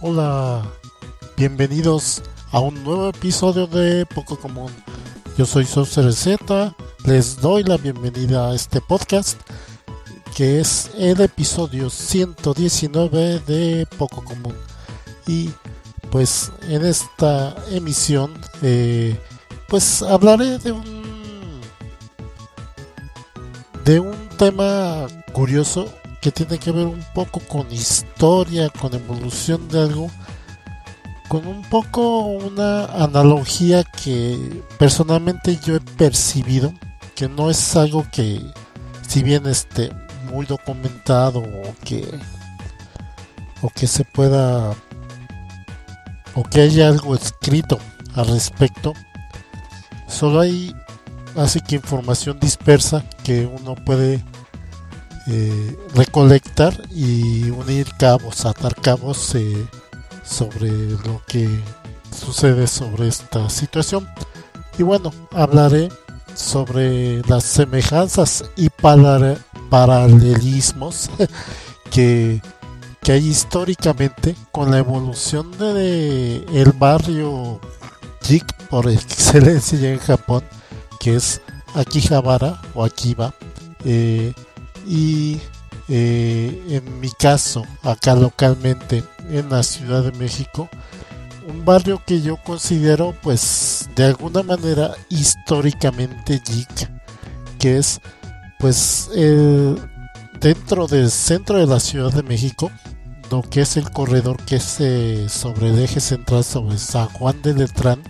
Hola, bienvenidos a un nuevo episodio de Poco Común. Yo soy Saucer Z, les doy la bienvenida a este podcast que es el episodio 119 de Poco Común. Y pues en esta emisión pues hablaré de un tema curioso que tiene que ver un poco con historia, con evolución de algo, con un poco una analogía que personalmente yo he percibido, que no es algo que, si bien esté muy documentado o que se pueda, o que haya algo escrito al respecto, solo hay así que información dispersa que uno puede recolectar y unir cabos, atar cabos sobre lo que sucede sobre esta situación. Y bueno, hablaré sobre las semejanzas y paralelismos que hay históricamente con la evolución de el barrio geek por excelencia en Japón, que es Akihabara o Akiba, y en mi caso acá localmente en la Ciudad de México, un barrio que yo considero pues de alguna manera históricamente geek, que es pues dentro del centro de la Ciudad de México, lo que es el corredor que es sobre el eje central sobre San Juan de Letrán,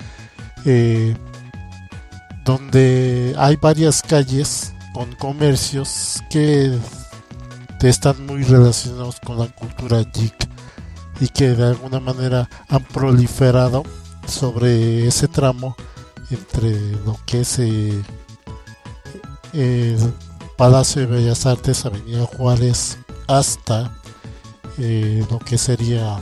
donde hay varias calles con comercios que están muy relacionados con la cultura geek y que de alguna manera han proliferado sobre ese tramo entre lo que es el Palacio de Bellas Artes, Avenida Juárez, hasta lo que sería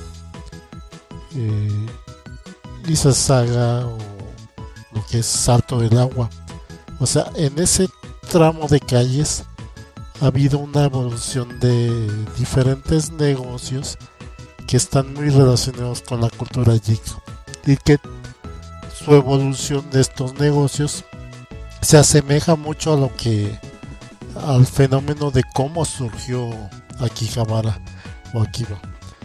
Izazaga o lo que es Salto del Agua. O sea, en ese tramo de calles ha habido una evolución de diferentes negocios que están muy relacionados con la cultura geek y que su evolución de estos negocios se asemeja mucho a lo que al fenómeno de cómo surgió Akihabara o Akiba.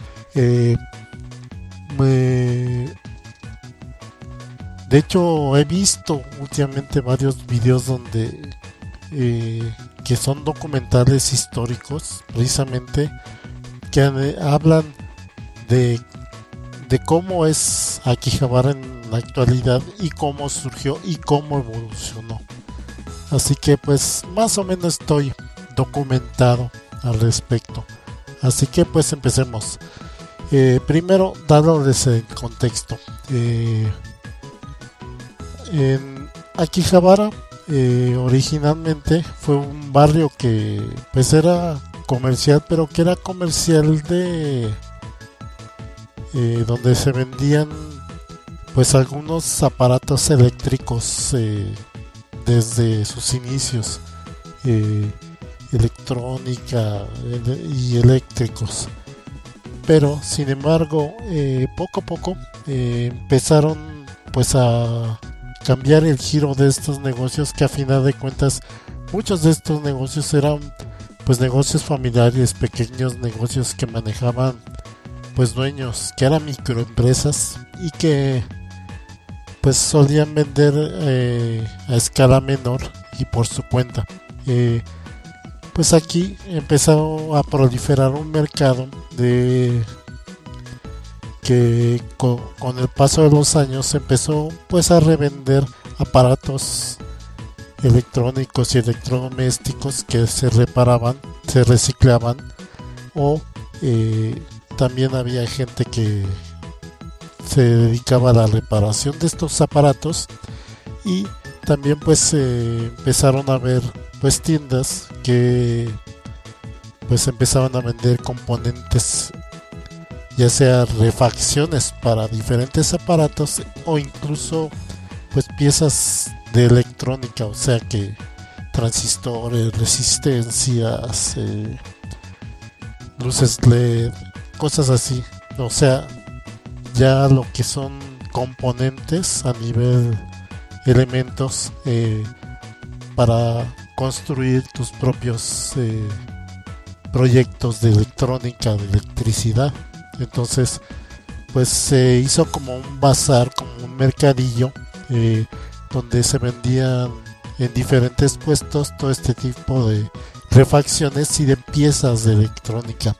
De hecho, he visto últimamente varios videos donde que son documentales históricos, precisamente, que hablan de cómo es Akihabara en la actualidad y cómo surgió y cómo evolucionó. Así que pues más o menos estoy documentado al respecto. Así que pues empecemos. Primero, dándoles el contexto. En Akihabara originalmente fue un barrio que pues era comercial, pero que era comercial de donde se vendían pues algunos aparatos eléctricos desde sus inicios, electrónica y eléctricos. Pero sin embargo poco a poco empezaron pues a cambiar el giro de estos negocios, que a final de cuentas muchos de estos negocios eran pues negocios familiares, pequeños negocios que manejaban pues dueños que eran microempresas y que pues solían vender a escala menor y por su cuenta. Pues aquí empezó a proliferar un mercado de que con el paso de los años empezó pues a revender aparatos electrónicos y electrodomésticos que se reparaban, se reciclaban, o también había gente que se dedicaba a la reparación de estos aparatos, y también pues empezaron a ver pues tiendas que pues empezaban a vender componentes, ya sea refacciones para diferentes aparatos o incluso pues piezas de electrónica, o sea que transistores, resistencias, luces LED, cosas así, o sea, ya lo que son componentes a nivel elementos para construir tus propios proyectos de electrónica, de electricidad. Entonces, pues se hizo como un bazar, como un mercadillo, donde se vendían en diferentes puestos todo este tipo de refacciones y de piezas de electrónica.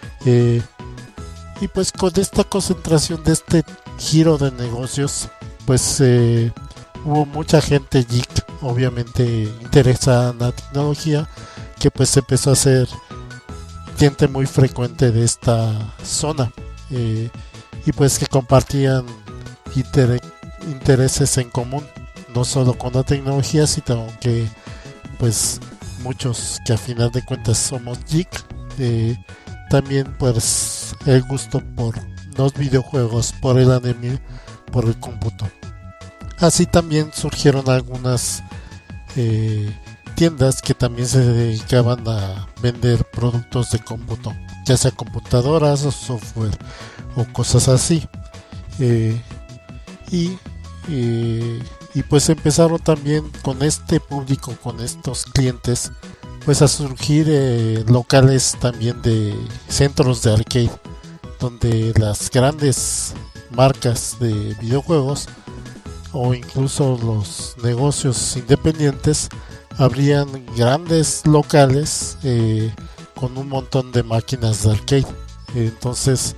Y pues con esta concentración de este giro de negocios, pues hubo mucha gente geek, obviamente interesada en la tecnología, que pues empezó a ser gente muy frecuente de esta zona, y pues que compartían intereses en común, no solo con la tecnología, sino que pues muchos que a final de cuentas somos geek, también pues el gusto por los videojuegos, por el anime, por el cómputo. Así también surgieron algunas tiendas que también se dedicaban a vender productos de cómputo, ya sea computadoras o software o cosas así. Y pues empezaron también con este público, con estos clientes, pues a surgir locales también de centros de arcade, donde las grandes marcas de videojuegos o incluso los negocios independientes abrían grandes locales con un montón de máquinas de arcade. Entonces,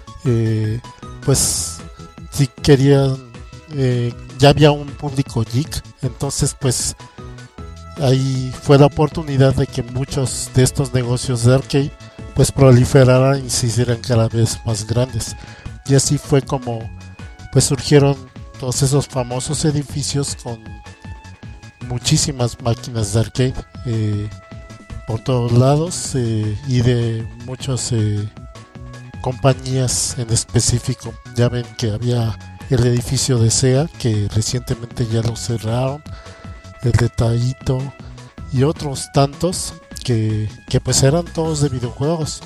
pues si querían, ya había un público geek, entonces pues ahí fue la oportunidad de que muchos de estos negocios de arcade pues proliferaran y se hicieran cada vez más grandes. Y así fue como pues surgieron todos esos famosos edificios con muchísimas máquinas de arcade por todos lados, y de muchas compañías en específico. Ya ven que había el edificio de SEA, que recientemente ya lo cerraron, el de Taito y otros tantos que pues eran todos de videojuegos,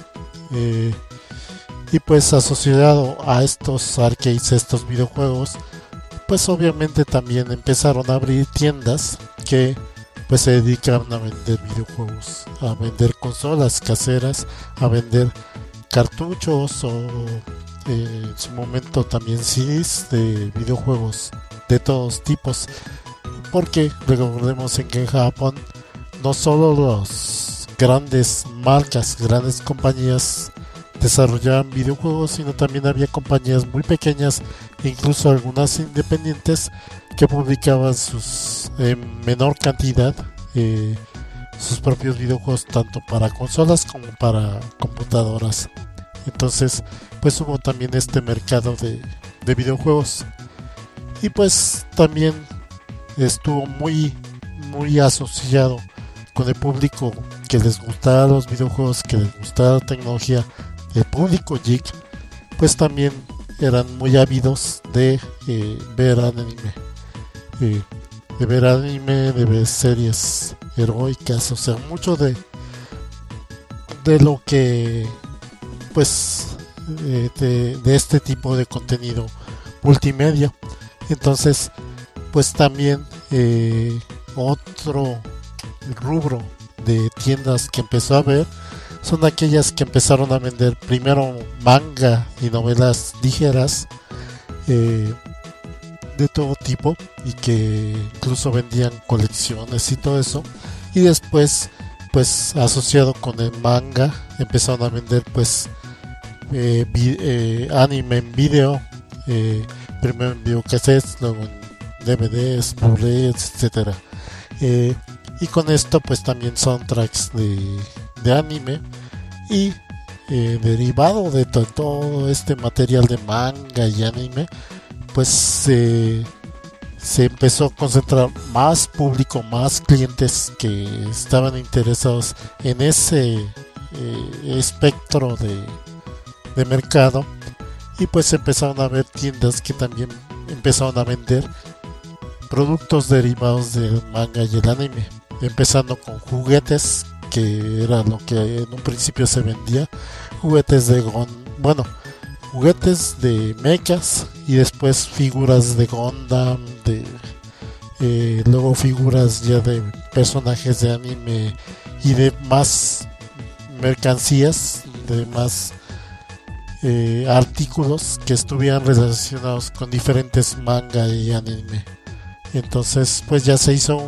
y pues asociado a estos arcades, estos videojuegos, pues obviamente también empezaron a abrir tiendas que pues se dedicaban a vender videojuegos, a vender consolas caseras, a vender cartuchos o en su momento también CDs de videojuegos de todos tipos, porque recordemos que en Japón no solo las grandes marcas, grandes compañías desarrollaban videojuegos, sino también había compañías muy pequeñas e incluso algunas independientes que publicaban sus en menor cantidad sus propios videojuegos, tanto para consolas como para computadoras. Entonces pues hubo también este mercado de videojuegos, y pues también estuvo muy asociado con el público que les gustaba los videojuegos, que les gustaba la tecnología. El público geek pues también eran muy ávidos de ver anime, de ver series heroicas, o sea, mucho de lo que pues de este tipo de contenido multimedia. Entonces pues también otro rubro de tiendas que empezó a ver son aquellas que empezaron a vender primero manga y novelas ligeras de todo tipo, y que incluso vendían colecciones y todo eso, y después pues asociado con el manga empezaron a vender pues anime en video, primero en videocassettes, luego en DVDs, Blu-rays, etcétera, y con esto pues también soundtracks de anime, y derivado de todo este material de manga y anime, pues se empezó a concentrar más público, más clientes que estaban interesados en ese espectro de mercado, y pues empezaron a haber tiendas que también empezaron a vender productos derivados del manga y el anime, empezando con juguetes, que era lo que en un principio se vendía, juguetes de juguetes de mechas y después figuras de Gundam, luego figuras ya de personajes de anime y de más mercancías, de más artículos que estuvieran relacionados con diferentes manga y anime. Entonces pues ya se hizo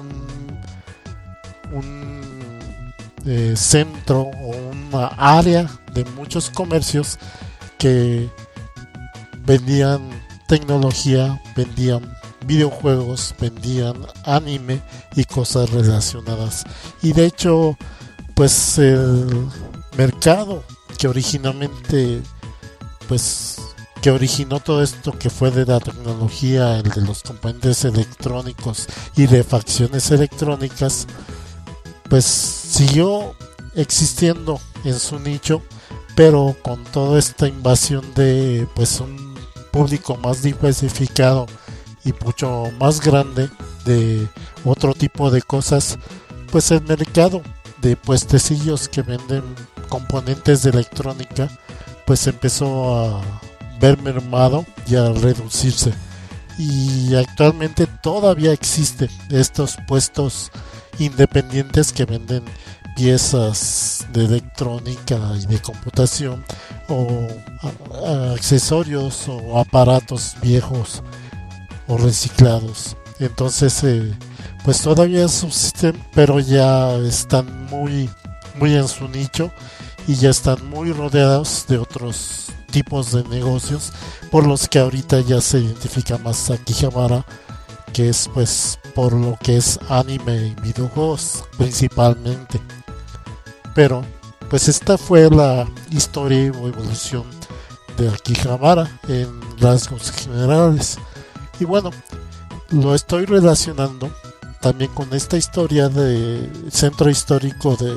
un centro o una área de muchos comercios que vendían tecnología, vendían videojuegos, vendían anime y cosas relacionadas. Y de hecho pues el mercado que originalmente pues que originó todo esto, que fue de la tecnología, el de los componentes electrónicos y refacciones electrónicas, pues siguió existiendo en su nicho, pero con toda esta invasión de pues un público más diversificado y mucho más grande de otro tipo de cosas, pues el mercado de puestecillos que venden componentes de electrónica pues empezó a ver mermado y a reducirse, y actualmente todavía existen estos puestos independientes que venden piezas de electrónica y de computación o accesorios o aparatos viejos o reciclados. Entonces pues todavía subsisten, pero ya están muy en su nicho y ya están muy rodeados de otros tipos de negocios, por los que ahorita ya se identifica más Akihabara, que es pues por lo que es anime y videojuegos principalmente. Pero pues esta fue la historia o evolución de Akihabara en rasgos generales. Y bueno, lo estoy relacionando también con esta historia de centro histórico de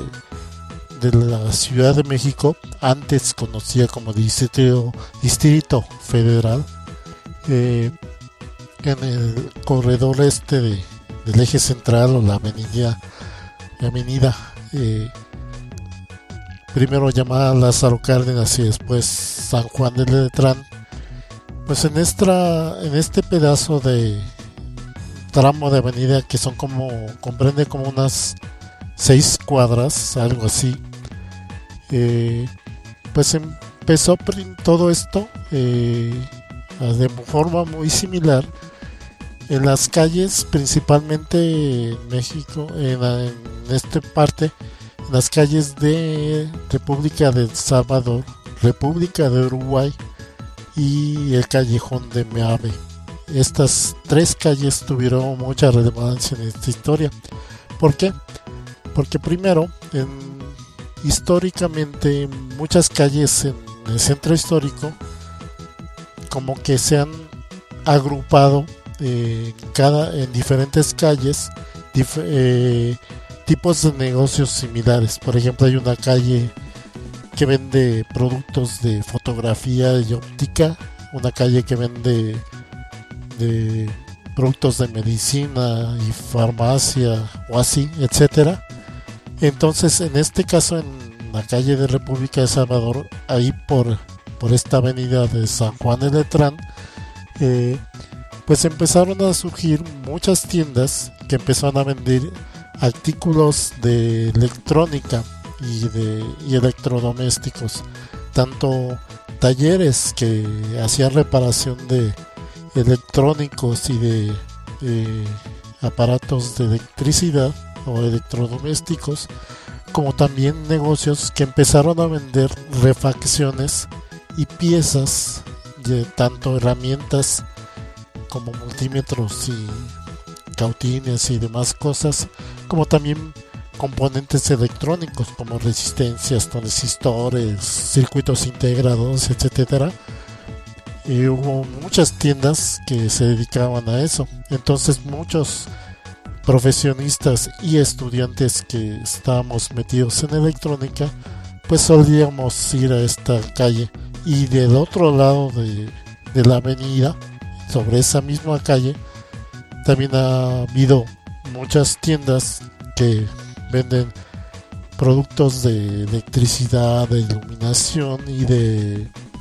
la Ciudad de México, antes conocida como Distrito Federal, en el corredor del eje central, o la avenida primero llamada Lázaro Cárdenas y después San Juan de Letrán. Pues en este pedazo de tramo de avenida, que comprende como unas 6 cuadras, algo así, pues empezó todo esto de forma muy similar en las calles, principalmente en México, en esta parte, en las calles de República de El Salvador, República de Uruguay y el callejón de Meave. Estas 3 calles tuvieron mucha relevancia en esta historia. ¿Por qué? Porque primero, históricamente, muchas calles en el centro histórico como que se han agrupado en diferentes calles tipos de negocios similares. Por ejemplo, hay una calle que vende productos de fotografía y óptica, una calle que vende de productos de medicina y farmacia o así, etcétera. Entonces, en este caso, en la calle de República de Salvador, ahí por esta avenida de San Juan de Letrán, pues empezaron a surgir muchas tiendas que empezaron a vender artículos de electrónica y electrodomésticos, tanto talleres que hacían reparación de electrónicos y de aparatos de electricidad o electrodomésticos, como también negocios que empezaron a vender refacciones y piezas de tanto herramientas como multímetros y cautines y demás cosas, como también componentes electrónicos como resistencias, transistores, circuitos integrados, etcétera. Y hubo muchas tiendas que se dedicaban a eso. Entonces muchos profesionistas y estudiantes que estábamos metidos en electrónica, pues solíamos ir a esta calle. Y del otro lado de la avenida, sobre esa misma calle, también ha habido muchas tiendas que venden productos de electricidad, de iluminación y de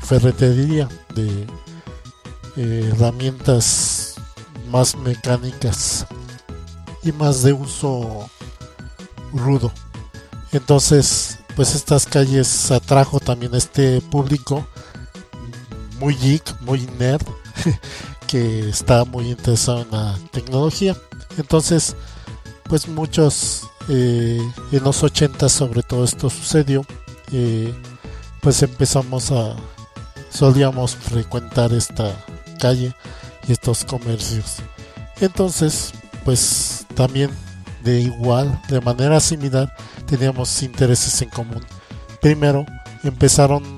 ferretería, de herramientas más mecánicas y más de uso rudo. Entonces, pues estas calles atrajo también a este público muy geek, muy nerd, que está muy interesado en la tecnología. Entonces, pues muchos en los 80 sobre todo esto sucedió. Pues solíamos frecuentar esta calle y estos comercios. Entonces, pues también de manera similar, teníamos intereses en común. Primero, empezaron,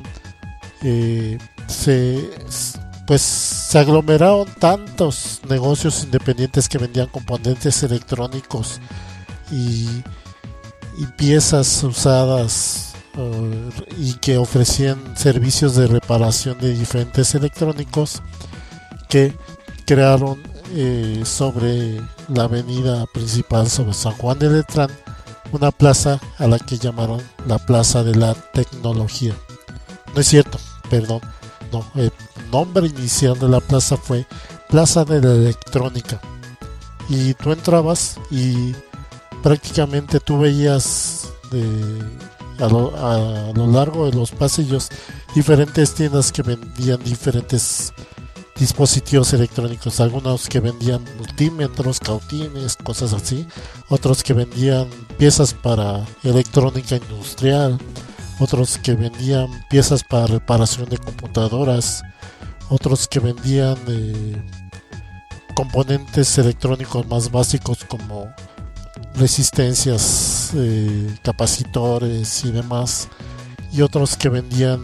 se aglomeraron tantos negocios independientes que vendían componentes electrónicos y piezas usadas, y que ofrecían servicios de reparación de diferentes electrónicos, que crearon sobre la avenida principal, sobre San Juan de Letrán, una plaza a la que llamaron la Plaza de la Tecnología. No es cierto, perdón, no, el nombre inicial de la plaza fue Plaza de la Electrónica. Y tú entrabas y prácticamente tú veías a lo largo de los pasillos diferentes tiendas que vendían diferentes dispositivos electrónicos, algunos que vendían multímetros, cautines, cosas así, otros que vendían piezas para electrónica industrial, otros que vendían piezas para reparación de computadoras, otros que vendían componentes electrónicos más básicos como resistencias, capacitores y demás, y otros que vendían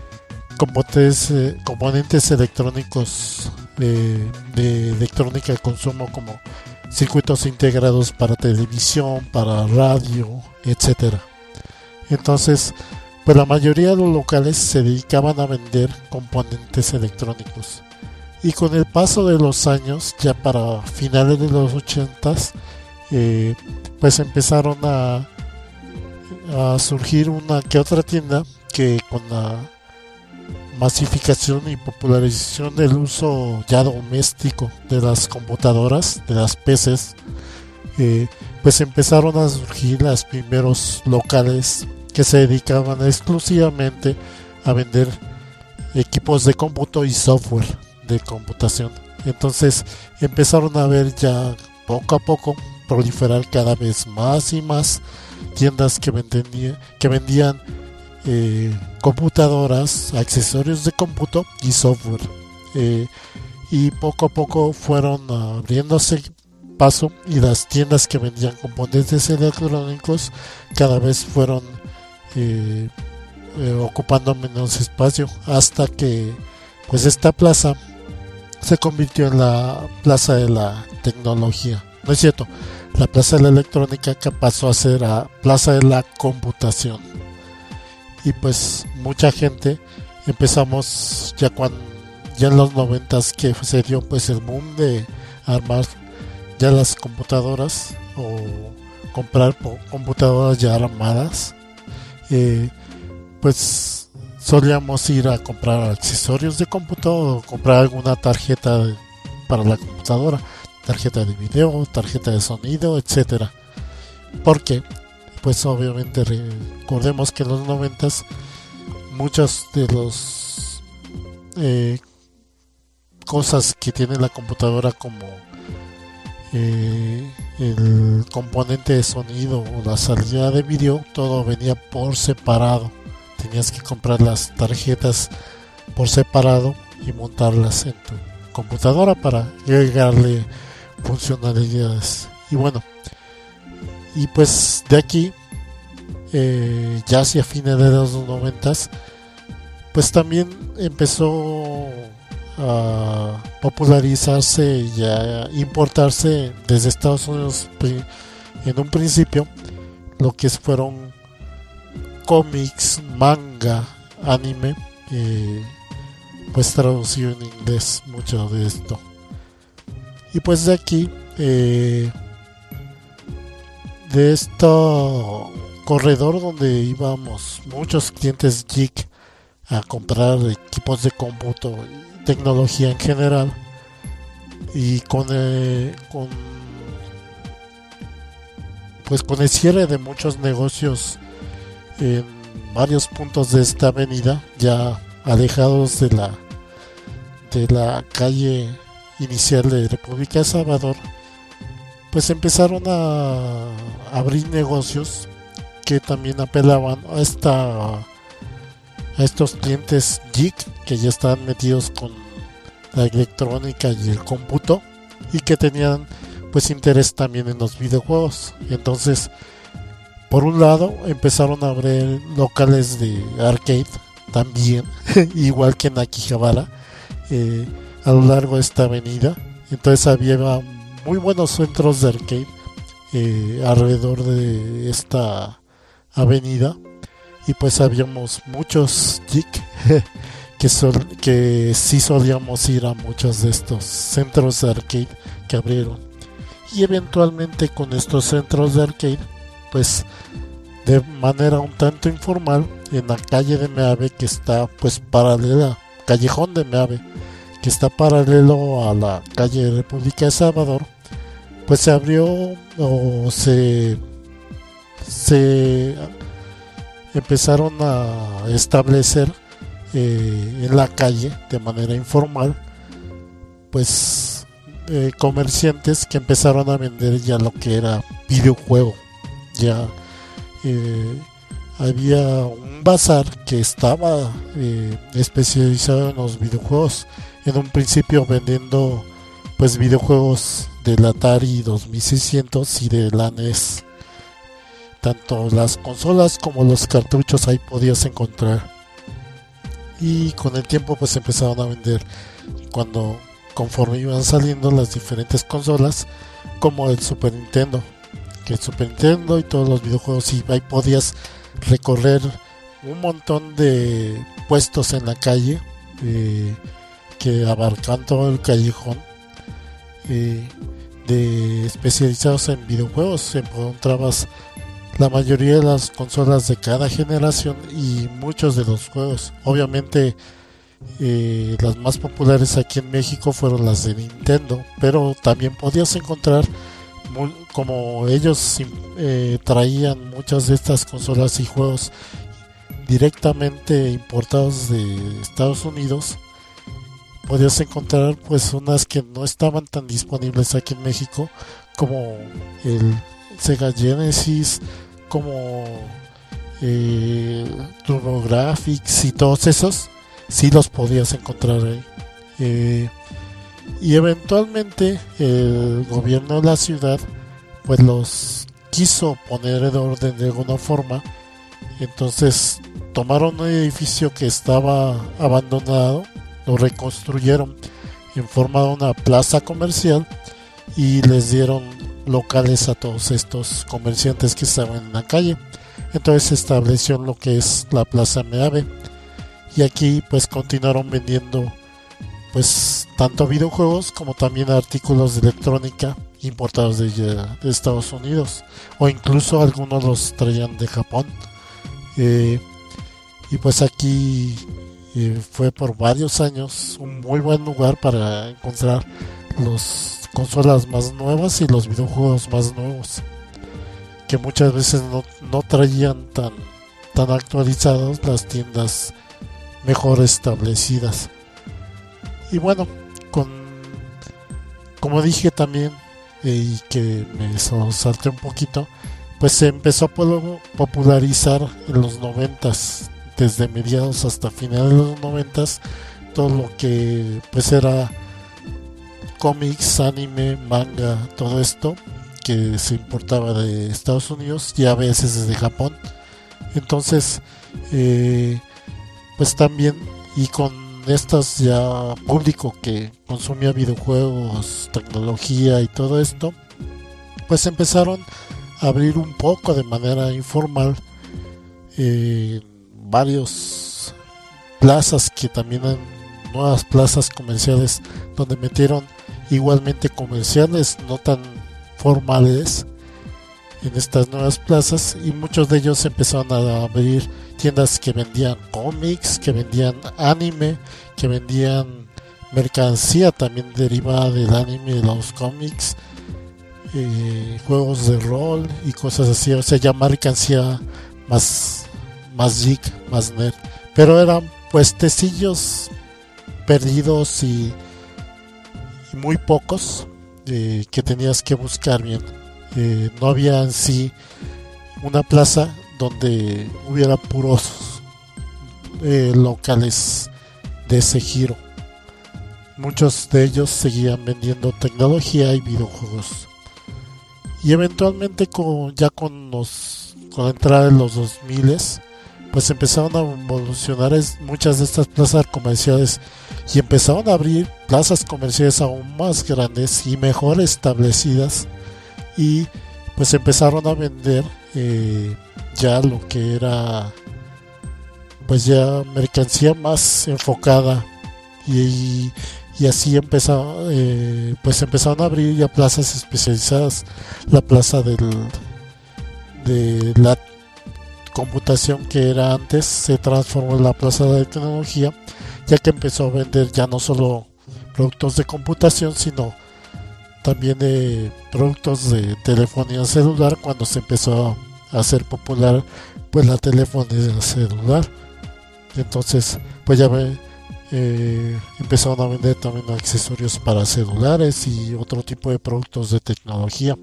componentes electrónicos de electrónica de consumo, como circuitos integrados para televisión, para radio, etcétera. Entonces, pues la mayoría de los locales se dedicaban a vender componentes electrónicos. Y con el paso de los años, ya para finales de los 80s, pues empezaron a surgir una que otra tienda que, con la masificación y popularización del uso ya doméstico de las computadoras, de las PCs, pues empezaron a surgir los primeros locales que se dedicaban exclusivamente a vender equipos de cómputo y software de computación. Entonces empezaron a ver ya poco a poco proliferar cada vez más y más tiendas que vendían computadoras, accesorios de cómputo y software, y poco a poco fueron abriéndose paso, y las tiendas que vendían componentes electrónicos cada vez fueron ocupando menos espacio, hasta que pues esta plaza se convirtió en la Plaza de la Tecnología. No es cierto, la Plaza de la Electrónica, que pasó a ser la Plaza de la Computación. Y pues mucha gente empezamos ya en los 90s, que se dio pues el boom de armar ya las computadoras o comprar computadoras ya armadas. Pues solíamos ir a comprar accesorios de cómputo o comprar alguna tarjeta para la computadora, tarjeta de video, tarjeta de sonido, etcétera. Porque pues obviamente recordemos que en los 90s muchas de los cosas que tiene la computadora, como el componente de sonido o la salida de video, todo venía por separado. Tenías que comprar las tarjetas por separado y montarlas en tu computadora para agregarle funcionalidades. Y bueno, y pues de aquí, ya hacia fines de los 90s, pues también empezó a popularizarse y a importarse desde Estados Unidos en un principio lo que fueron cómics, manga, anime, pues traducido en inglés mucho de esto. Y pues de aquí, de este corredor donde íbamos muchos clientes geek a comprar equipos de cómputo y tecnología en general, y con el cierre de muchos negocios en varios puntos de esta avenida, ya alejados de la calle inicial de República de Salvador, pues empezaron a abrir negocios que también apelaban a estos clientes geek que ya estaban metidos con la electrónica y el cómputo, y que tenían pues interés también en los videojuegos. Entonces, por un lado empezaron a abrir locales de arcade también igual que en Akihabara, a lo largo de esta avenida. Entonces había muy buenos centros de arcade alrededor de esta avenida, y pues habíamos muchos geek que sí solíamos ir a muchos de estos centros de arcade que abrieron. Y eventualmente con estos centros de arcade, pues de manera un tanto informal, en la calle de Meave, que está pues paralela, callejón de Meave, que está paralelo a la calle de República de Salvador, pues se abrió o se empezaron a establecer en la calle de manera informal, pues comerciantes que empezaron a vender ya lo que era videojuego. Ya había un bazar que estaba especializado en los videojuegos, en un principio vendiendo pues videojuegos del Atari 2600 y de la NES. Tanto las consolas como los cartuchos ahí podías encontrar, y con el tiempo pues empezaron a vender conforme iban saliendo las diferentes consolas, como el Super Nintendo, y todos los videojuegos, y ahí podías recorrer un montón de puestos en la calle que abarcan todo el callejón, especializados en videojuegos. Encontrabas la mayoría de las consolas de cada generación y muchos de los juegos. Obviamente las más populares aquí en México fueron las de Nintendo, pero también podías encontrar, como ellos traían muchas de estas consolas y juegos directamente importados de Estados Unidos, podías encontrar pues unas que no estaban tan disponibles aquí en México, como el Sega Genesis, como TurboGrafx, y todos esos sí los podías encontrar ahí. Y eventualmente el gobierno de la ciudad pues los quiso poner en orden de alguna forma. Entonces tomaron un edificio que estaba abandonado, lo reconstruyeron en forma de una plaza comercial y les dieron locales a todos estos comerciantes que estaban en la calle. Entonces se estableció lo que es la Plaza Meave, y aquí pues continuaron vendiendo pues tanto videojuegos como también artículos de electrónica importados de Estados Unidos, o incluso algunos los traían de Japón. Y pues aquí fue por varios años un muy buen lugar para encontrar las consolas más nuevas y los videojuegos más nuevos, que muchas veces no traían tan actualizados las tiendas mejor establecidas. Y bueno, como dije también, y que me salté un poquito, pues se empezó a popularizar en los 90s, desde mediados hasta finales de los 90s, todo lo que pues era cómics, anime, manga, todo esto que se importaba de Estados Unidos y a veces desde Japón. Entonces pues también, y con estas ya público que consumía videojuegos, tecnología y todo esto, pues empezaron a abrir un poco de manera informal varios plazas, que también eran nuevas plazas comerciales, donde metieron igualmente comerciales no tan formales, en estas nuevas plazas, y muchos de ellos empezaron a abrir tiendas que vendían cómics, que vendían anime, que vendían mercancía también derivada del anime y de los cómics, juegos de rol y cosas así, o sea, ya mercancía más geek, más nerd, pero eran puestecillos perdidos y muy pocos, que tenías que buscar bien. No había en sí una plaza donde hubiera puros locales de ese giro. Muchos de ellos seguían vendiendo tecnología y videojuegos. Y eventualmente con la entrada de los 2000, pues empezaron a evolucionar muchas de estas plazas comerciales y empezaron a abrir plazas comerciales aún más grandes y mejor establecidas, y pues empezaron a vender ya lo que era pues ya mercancía más enfocada, y así pues empezaron a abrir ya plazas especializadas. La plaza de la computación, que era antes, se transformó en la plaza de tecnología, ya que empezó a vender ya no solo productos de computación, sino también de productos de telefonía celular, cuando se empezó a hacer popular pues la telefonía celular. Entonces pues ya empezaron a vender también accesorios para celulares y otro tipo de productos de tecnología,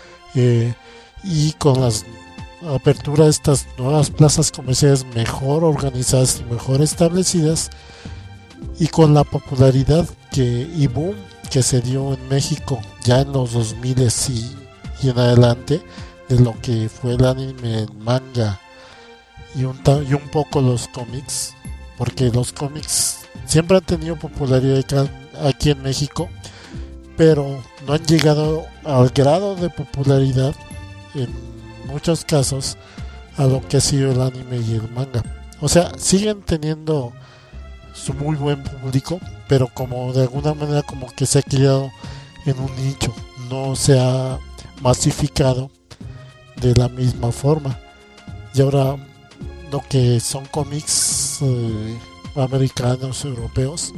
y con las apertura de estas nuevas plazas comerciales mejor organizadas y mejor establecidas, y con la popularidad y boom que se dio en México ya en los 2000 y en adelante, de lo que fue el anime, el manga y un poco los cómics, porque los cómics siempre han tenido popularidad aquí en México, pero no han llegado al grado de popularidad en muchos casos a lo que ha sido el anime y el manga. O sea, siguen teniendo su muy buen público, pero como de alguna manera como que se ha criado en un nicho, no se ha masificado de la misma forma. Y ahora lo que son cómics americanos, europeos,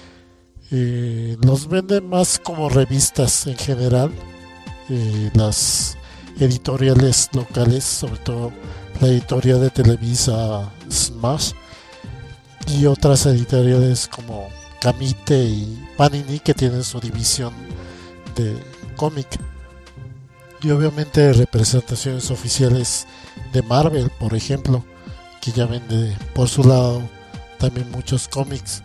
los venden más como revistas en general, las editoriales locales, sobre todo la editorial de Televisa Smash, y otras editoriales como Camite y Panini, que tienen su división de cómic, y obviamente representaciones oficiales de Marvel, por ejemplo, que ya vende por su lado también muchos cómics,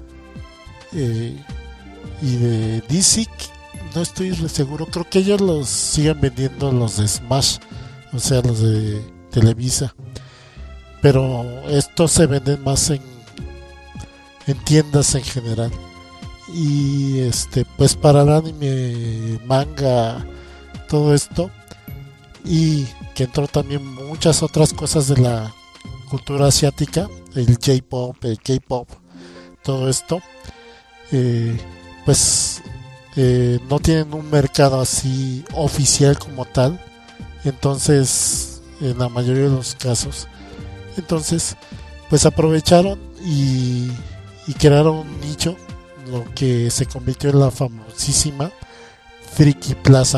y de DC no estoy seguro, creo que ellos los siguen vendiendo, los de Smash, o sea, los de Televisa, pero estos se venden más en tiendas en general. Y pues para el anime, manga, todo esto, y que entró también muchas otras cosas de la cultura asiática, el J-pop, el K-pop, todo esto, pues no tienen un mercado así oficial como tal, entonces en la mayoría de los casos, entonces pues aprovecharon y crearon un nicho, lo que se convirtió en la famosísima Friki Plaza,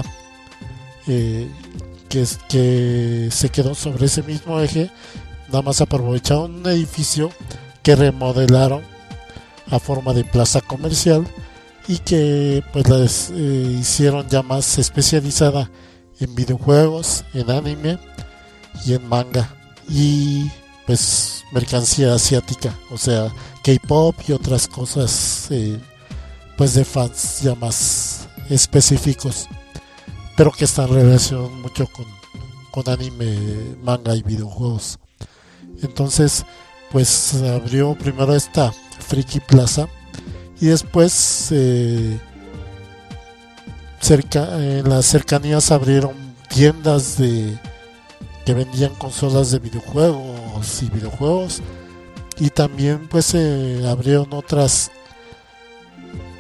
que se quedó sobre ese mismo eje. Nada más aprovecharon un edificio que remodelaron a forma de plaza comercial, y que pues la hicieron ya más especializada en videojuegos, en anime y en manga, y pues mercancía asiática, o sea, K-pop y otras cosas, pues de fans ya más específicos, pero que están relacionados mucho con anime, manga y videojuegos. Entonces pues se abrió primero esta Friki Plaza, y después en las cercanías abrieron tiendas que vendían consolas de videojuegos, y también pues abrieron otras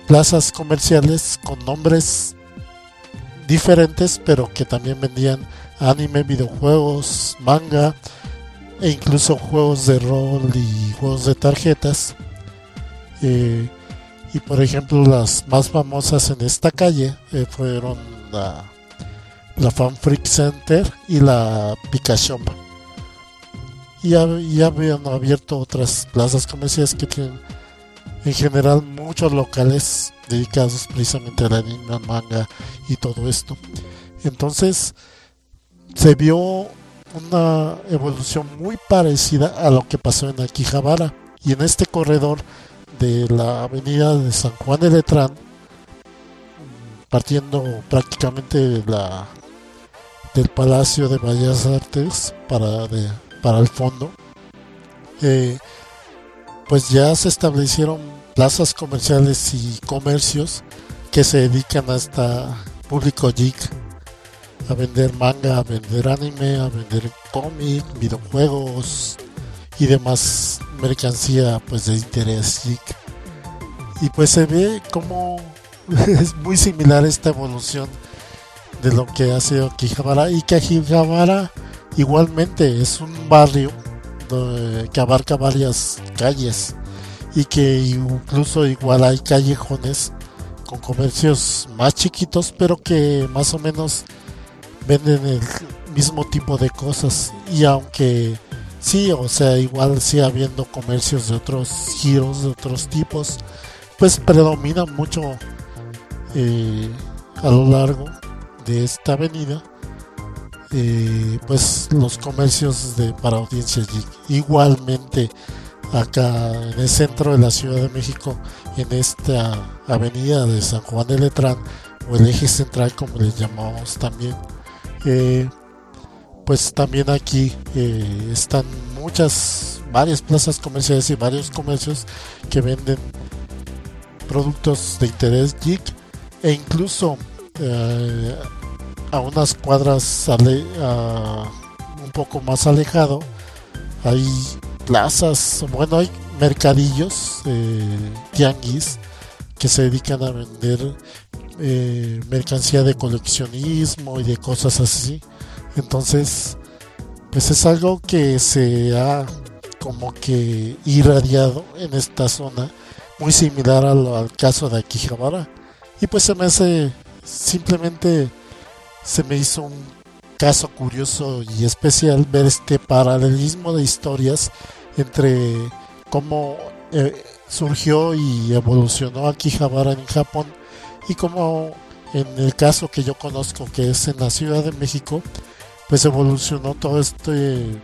plazas comerciales con nombres diferentes, pero que también vendían anime, videojuegos, manga e incluso juegos de rol y juegos de tarjetas. Eh, y por ejemplo, las más famosas en esta calle fueron la Fan Freak Center y la Pikachu. Y habían abierto otras plazas comerciales que tienen en general muchos locales dedicados precisamente al anime, al manga y todo esto. Entonces se vio una evolución muy parecida a lo que pasó en Akihabara. Y en este corredor de la avenida de San Juan de Letrán, partiendo prácticamente del Palacio de Bellas Artes para el fondo, pues ya se establecieron plazas comerciales y comercios que se dedican a este público geek, a vender manga, a vender anime, a vender cómic, videojuegos y demás mercancía pues de interés geek. Y pues se ve como es muy similar esta evolución de lo que ha sido Akihabara, y que Akihabara igualmente es un barrio que abarca varias calles y que incluso igual hay callejones con comercios más chiquitos pero que más o menos venden el mismo tipo de cosas. Y aunque sí, o sea, igual sigue habiendo comercios de otros giros, de otros tipos, pues predomina mucho a lo largo de esta avenida pues los comercios para audiencias geek. Igualmente acá en el centro de la Ciudad de México, en esta avenida de San Juan de Letrán, o el eje central como le llamamos también, pues también aquí están varias plazas comerciales y varios comercios que venden productos de interés geek, e incluso a unas cuadras un poco más alejado hay plazas, bueno, hay mercadillos, tianguis, que se dedican a vender mercancía de coleccionismo y de cosas así. Entonces pues es algo que se ha como que irradiado en esta zona, muy similar al caso de Akihabara. Y pues simplemente se me hizo un caso curioso y especial ver este paralelismo de historias entre cómo surgió y evolucionó Akihabara en Japón, y cómo en el caso que yo conozco, que es en la Ciudad de México, pues evolucionó todo este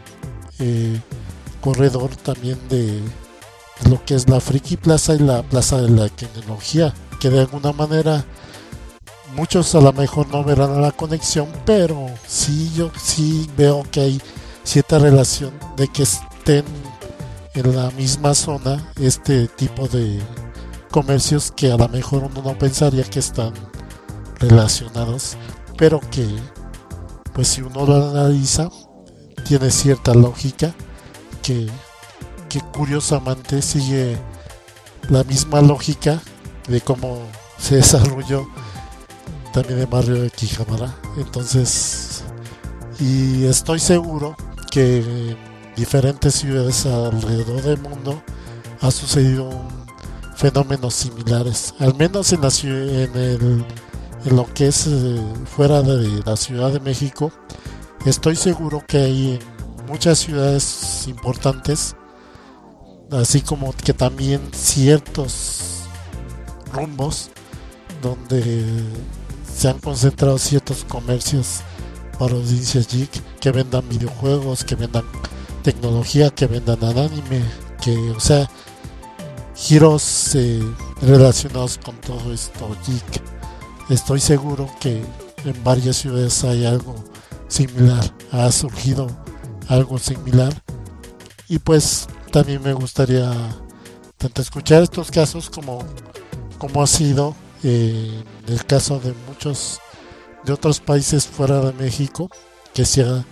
corredor también de lo que es la Friki Plaza y la Plaza de la Tecnología, que de alguna manera muchos a lo mejor no verán la conexión, pero yo sí veo que hay cierta relación de que estén en la misma zona este tipo de comercios que a lo mejor uno no pensaría que están relacionados, pero que pues si uno lo analiza tiene cierta lógica, que curiosamente sigue la misma lógica de cómo se desarrolló también el barrio de Akihabara. Entonces, y estoy seguro que en diferentes ciudades alrededor del mundo ha sucedido fenómenos similares, al menos en la en lo que es fuera de la Ciudad de México. Estoy seguro que hay en muchas ciudades importantes, así como que también ciertos rumbos donde se han concentrado ciertos comercios para audiencias geek, que vendan videojuegos, que vendan tecnología, que vendan anime, o sea, giros relacionados con todo esto geek. Estoy seguro que en varias ciudades hay algo similar, ha surgido algo similar, y pues también me gustaría tanto escuchar estos casos como ha sido el caso de muchos de otros países fuera de México, que se ha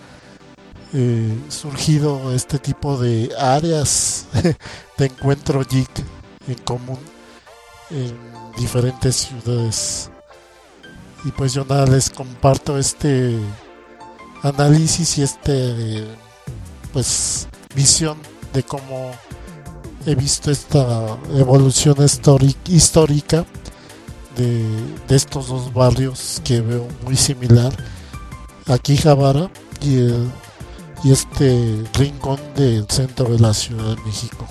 surgido este tipo de áreas de encuentro geek en común en diferentes ciudades. Y pues yo nada, les comparto este análisis y pues visión de cómo he visto esta evolución histórica de estos dos barrios que veo muy similar, Akihabara y este rincón del centro de la Ciudad de México.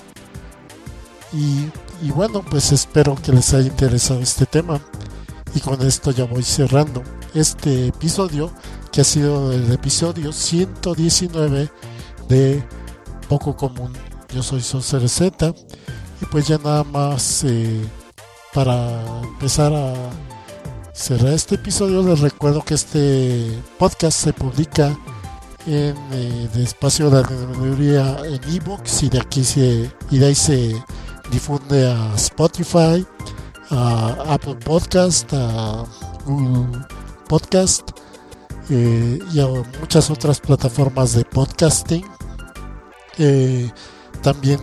Y bueno, pues espero que les haya interesado este tema, y con esto ya voy cerrando este episodio, que ha sido el episodio 119 de Poco Común. Yo soy Soser Z, y pues ya nada más para empezar a cerrar este episodio, les recuerdo que este podcast se publica en el espacio de la librería en iVoox, y de ahí se difunde a Spotify, a Apple Podcast, a Google Podcast, y a muchas otras plataformas de podcasting. También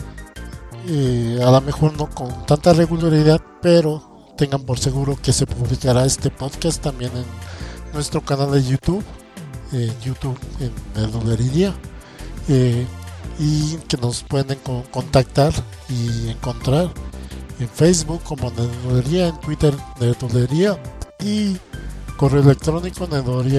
a lo mejor no con tanta regularidad, pero tengan por seguro que se publicará este podcast también en nuestro canal de YouTube, en Nerdolería, y que nos pueden contactar y encontrar en Facebook como Nerdolería, en Twitter Nerdolería, y correo electrónico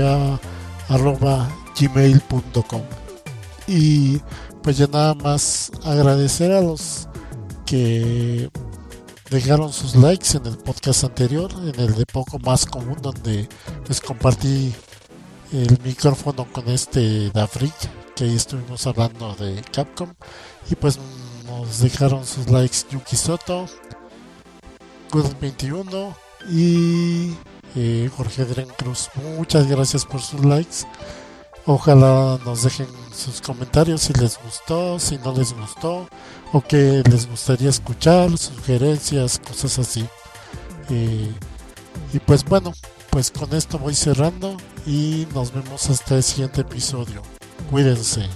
nerdolería@gmail.com. Y pues ya nada más agradecer a los que dejaron sus likes en el podcast anterior, en el de Poco Más Común, donde les compartí el micrófono con Dafrik, que ahí estuvimos hablando de Capcom, y pues nos dejaron sus likes Yuki Soto, Good21 y Jorge Dren Cruz. Muchas gracias por sus likes. Ojalá nos dejen sus comentarios si les gustó, si no les gustó, o que les gustaría escuchar, sugerencias, cosas así. Y pues bueno, pues con esto voy cerrando, y nos vemos hasta el siguiente episodio. Cuídense.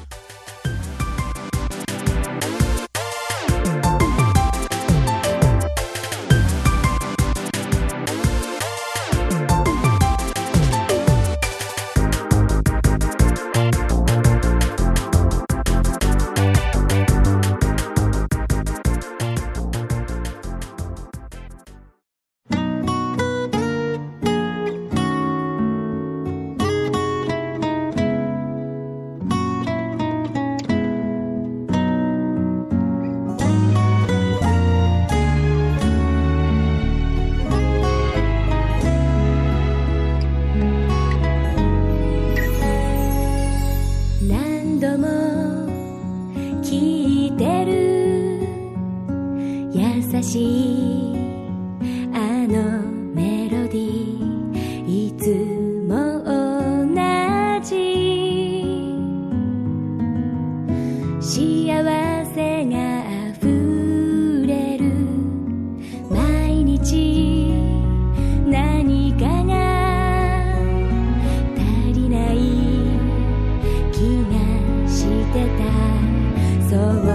優しいあのメロディー、いつも同じ幸せが溢れる毎日、何かが足りない気がしてた。そう